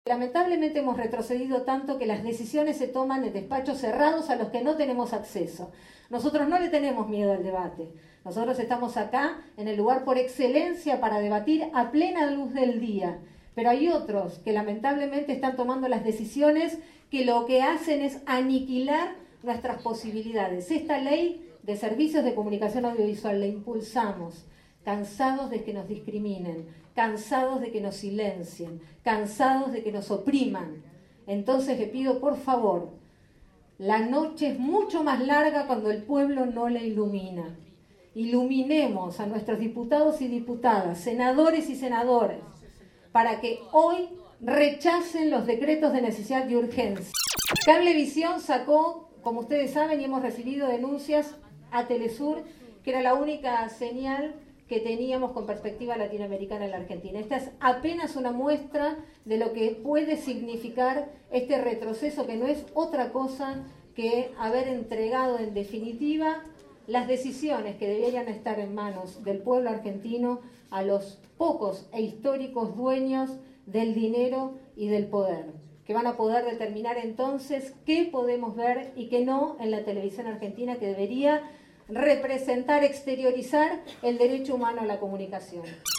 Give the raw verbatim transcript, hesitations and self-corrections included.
Lamentablemente hemos retrocedido tanto que las decisiones se toman en despachos cerrados a los que no tenemos acceso. Nosotros no le tenemos miedo al debate. Nosotros estamos acá en el lugar por excelencia para debatir a plena luz del día. Pero hay otros que lamentablemente están tomando las decisiones que lo que hacen es aniquilar nuestras posibilidades. Esta ley de servicios de comunicación audiovisual la impulsamos, cansados de que nos discriminen, cansados de que nos silencien, cansados de que nos opriman. Entonces le pido, por favor, la noche es mucho más larga cuando el pueblo no la ilumina. Iluminemos a nuestros diputados y diputadas, senadores y senadoras, para que hoy rechacen los decretos de necesidad y urgencia. Cablevisión sacó, como ustedes saben, y hemos recibido denuncias a Telesur, que era la única señal que teníamos con perspectiva latinoamericana en la Argentina. Esta es apenas una muestra de lo que puede significar este retroceso, que no es otra cosa que haber entregado en definitiva las decisiones que deberían estar en manos del pueblo argentino a los pocos e históricos dueños del dinero y del poder, que van a poder determinar entonces qué podemos ver y qué no en la televisión argentina, que debería representar, exteriorizar el derecho humano a la comunicación.